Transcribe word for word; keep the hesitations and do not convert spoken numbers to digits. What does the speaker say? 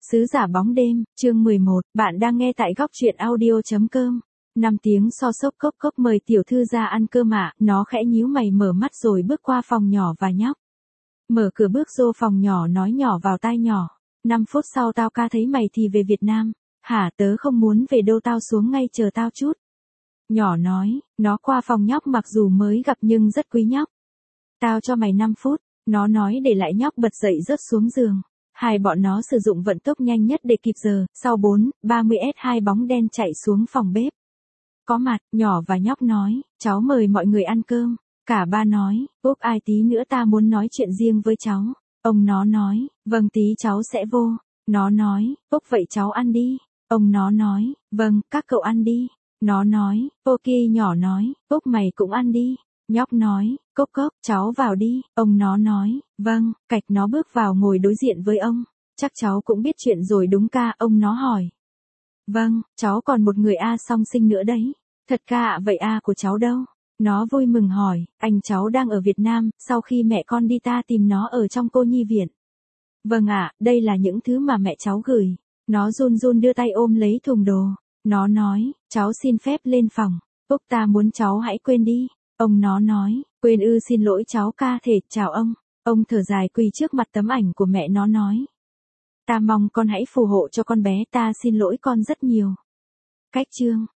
Sứ giả bóng đêm, chương mười một, bạn đang nghe tại góc truyện audio chấm com. năm tiếng so sốc cốc cốc mời tiểu thư ra ăn cơm ạ, nó khẽ nhíu mày mở mắt rồi bước qua phòng nhỏ và nhóc. Mở cửa bước vô phòng nhỏ nói nhỏ vào tai nhỏ. năm phút sau tao ca thấy mày thì về Việt Nam. Hả, tớ không muốn về đâu, tao xuống ngay chờ tao chút. Nhỏ nói, nó qua phòng nhóc mặc dù mới gặp nhưng rất quý nhóc. Tao cho mày năm phút, nó nói để lại nhóc bật dậy rớt xuống giường. Hai bọn nó sử dụng vận tốc nhanh nhất để kịp giờ, sau bốn, ba mươi s hai bóng đen chạy xuống phòng bếp. Có mặt, nhỏ và nhóc nói, cháu mời mọi người ăn cơm. Cả ba nói, Úc ai tí nữa ta muốn nói chuyện riêng với cháu. Ông nó nói, vâng tí cháu sẽ vô. Nó nói, Úc vậy cháu ăn đi. Ông nó nói, vâng, các cậu ăn đi. Nó nói, ok. Nhỏ nói, Úc mày cũng ăn đi. Nhóc nói, cốc cốc, cháu vào đi. Ông nó nói, vâng, cạch nó bước vào ngồi đối diện với ông. Chắc cháu cũng biết chuyện rồi đúng ca, ông nó hỏi. Vâng, cháu còn một người A song sinh nữa đấy. Thật ca ạ, vậy A của cháu đâu? Nó vui mừng hỏi, anh cháu đang ở Việt Nam, sau khi mẹ con đi ta tìm nó ở trong cô nhi viện. Vâng ạ, đây là những thứ mà mẹ cháu gửi. Nó run run đưa tay ôm lấy thùng đồ. Nó nói, cháu xin phép lên phòng. Úc ta muốn cháu hãy quên đi. Ông nó nói, quên ư, xin lỗi cháu ca thể, chào ông. Ông thở dài quỳ trước mặt tấm ảnh của mẹ nó nói. Ta mong con hãy phù hộ cho con bé, ta xin lỗi con rất nhiều. Cách chương.